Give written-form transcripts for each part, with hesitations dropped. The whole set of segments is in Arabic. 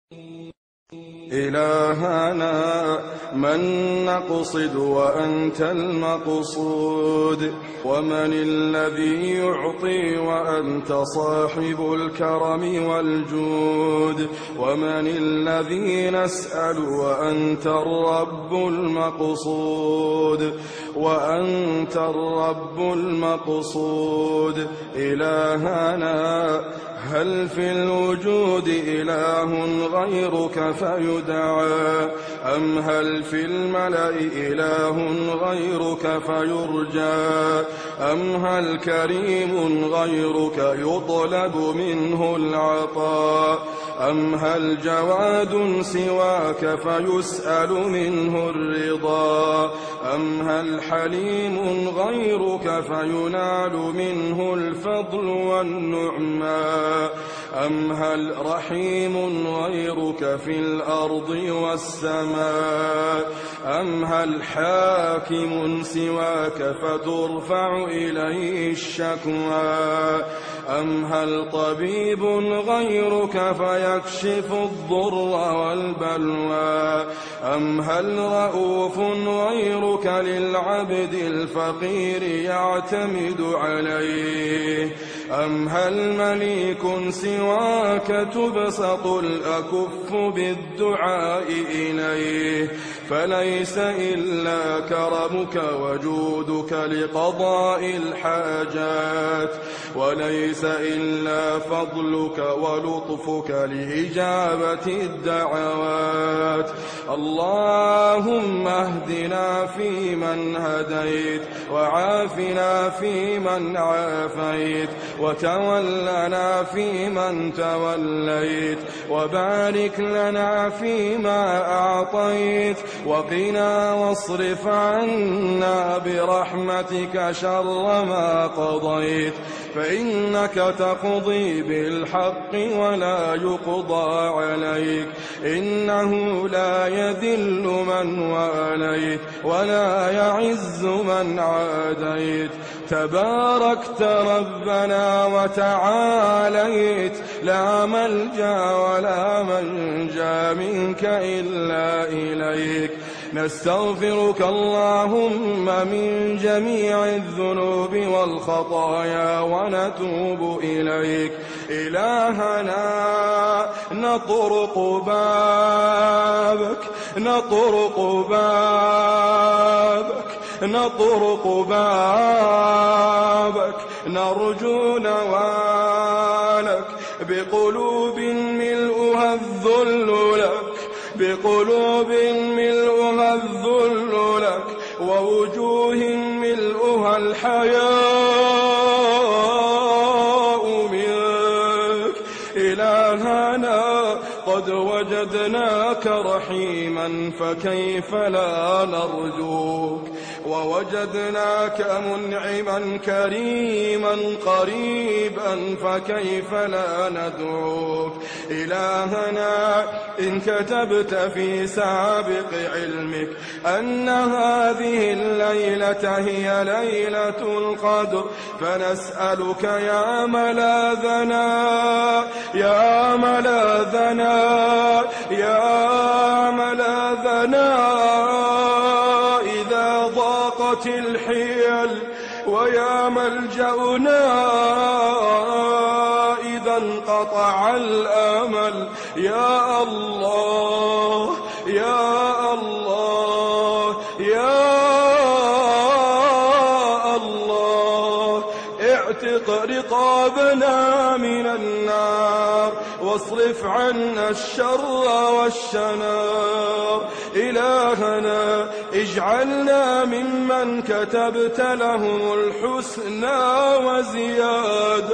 إلهنا من نقصد وأنت المقصود، ومن الذي يعطي وأنت صاحب الكرم والجود، ومن الذي نسأل وأنت الرب المقصود، وأنت الرب المقصود. إلهنا هل في الوجود إله غيرك فيدعى، أم هل في الملأ إله غيرك فيرجى، أم هل كريم غيرك يطلب منه العطاء، أم هل جواد سواك فيسأل منه الرضا، أم هل حليم غيرك فينال منه الفضل والنعماء، أم هل رحيم غيرك في الأرض والسماء، أم هل حاكم سواك فترفع إليه الشكوى، أم هل طبيب غيرك فيكشف الضر والبلوى، أم هل رؤوف غيرك للعبد الفقير يعتمد عليه، أم هل مليك سواك تبسط الأكف بالدعاء إليه، فليس إلا كرمك وجودك لقضاء الحاجات، وليس إلا فضلك ولطفك لإجابة الدعوات. اللهم اهدنا فيمن هديت، وعافنا فيمن عافيت، وتولنا فيمن توليت، وبارك لنا فيما أعطيت، وقنا واصرف عنا برحمتك شر ما قضيت، فإنك تقضي بالحق ولا يقضى عليك، إنه لا يذل من واليت ولا يعز من عاديت، تباركت ربنا وتعاليت، لا ملجأ ولا منجا منك إلا إليك. نستغفرك اللهم من جميع الذنوب والخطايا ونتوب إليك. إلهنا نطرق بابك، نطرق بابك، نطرق بابك، نرجو نوالك بقلوب ملؤها الذل لك، بقلوب ملؤها الذل لك، ووجوه ملؤها الحياء منك. إلهنا قد وجدناك رحيما فكيف لا نرجوك، ووجدناك منعما كريما قريبا فكيف لا ندعوك. إلهنا إن كتبت في سابق علمك أن هذه الليلة هي ليلة القدر فنسألك يا ملاذنا، يا ملاذنا، يا ملاذنا إذا ضاقت الحيل، ويا ملجأنا إذا انقطع الأمل. يا الله، يا الله، يا الله، اعتق رقابنا من النار واصرف عنا الشر والشنار. إلهنا اجعلنا ممن كتبت لهم الحسنى وزيادة.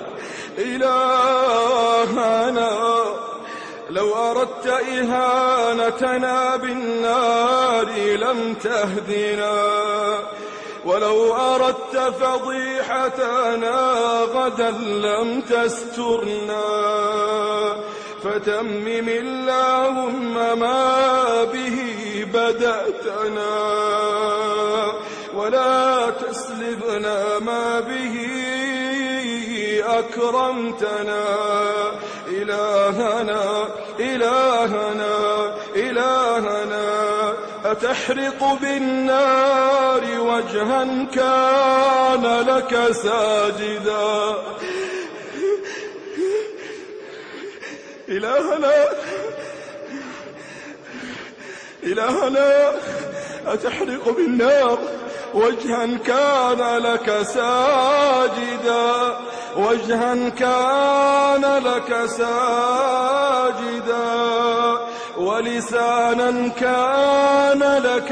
إلهنا لو أردت إهانتنا بالنار لم تهدنا، ولو أردت فضيحتنا غدا لم تسترنا، فتمم اللهم ما به بدأتنا، ولا تسلبنا ما به أكرمتنا. إلهنا إلهنا إلهنا أتحرق بالنار وجها كان لك ساجدا إلهنا أتحرق بالنار وجها كان لك ساجدا وجها كان لك ساجدا ولسانا كان لك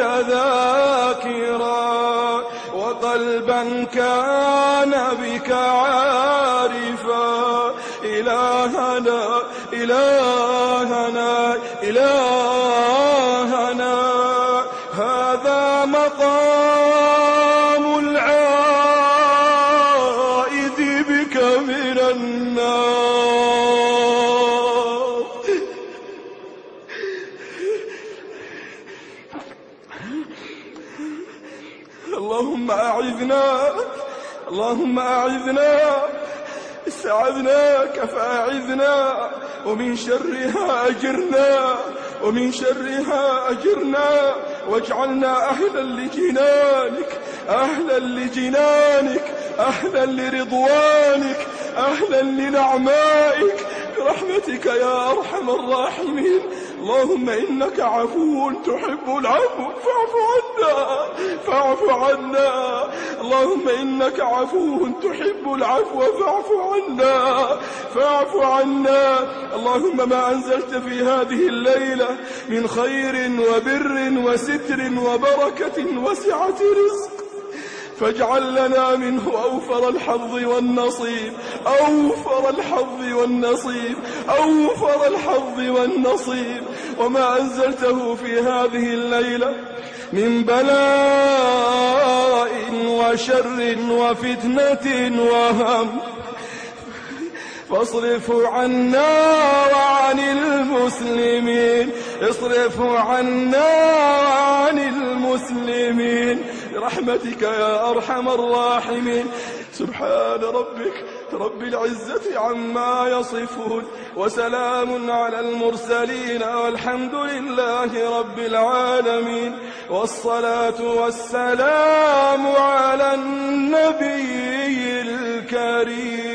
ذاكرا وقلبا كان بك عارفا إلهنا إلهنا إلهنا هذا مقام العائد بك من النار اللهم أعذنا استعذناك فأعذنا ومن شرها أجرنا واجعلنا أهلا لجنانك أهلا لرضوانك أهلا لنعمائك برحمتك يا أرحم الراحمين. اللهم إنك عفو تحب العفو فاعف عنا اللهم إنك عفو تحب العفو فاعف عنا اللهم ما أنزلت في هذه الليلة من خير وبر وستر وبركة وسعة رزق فاجعل لنا منه أوفر الحظ والنصيب وما أنزلته في هذه الليلة من بلاء وشر وفتنة وهم فاصرف عنا وعن المسلمين برحمتك يا أرحم الراحمين. سبحان ربك رب العزة عما يصفون وسلام على المرسلين والحمد لله رب العالمين والصلاة والسلام على النبي الكريم.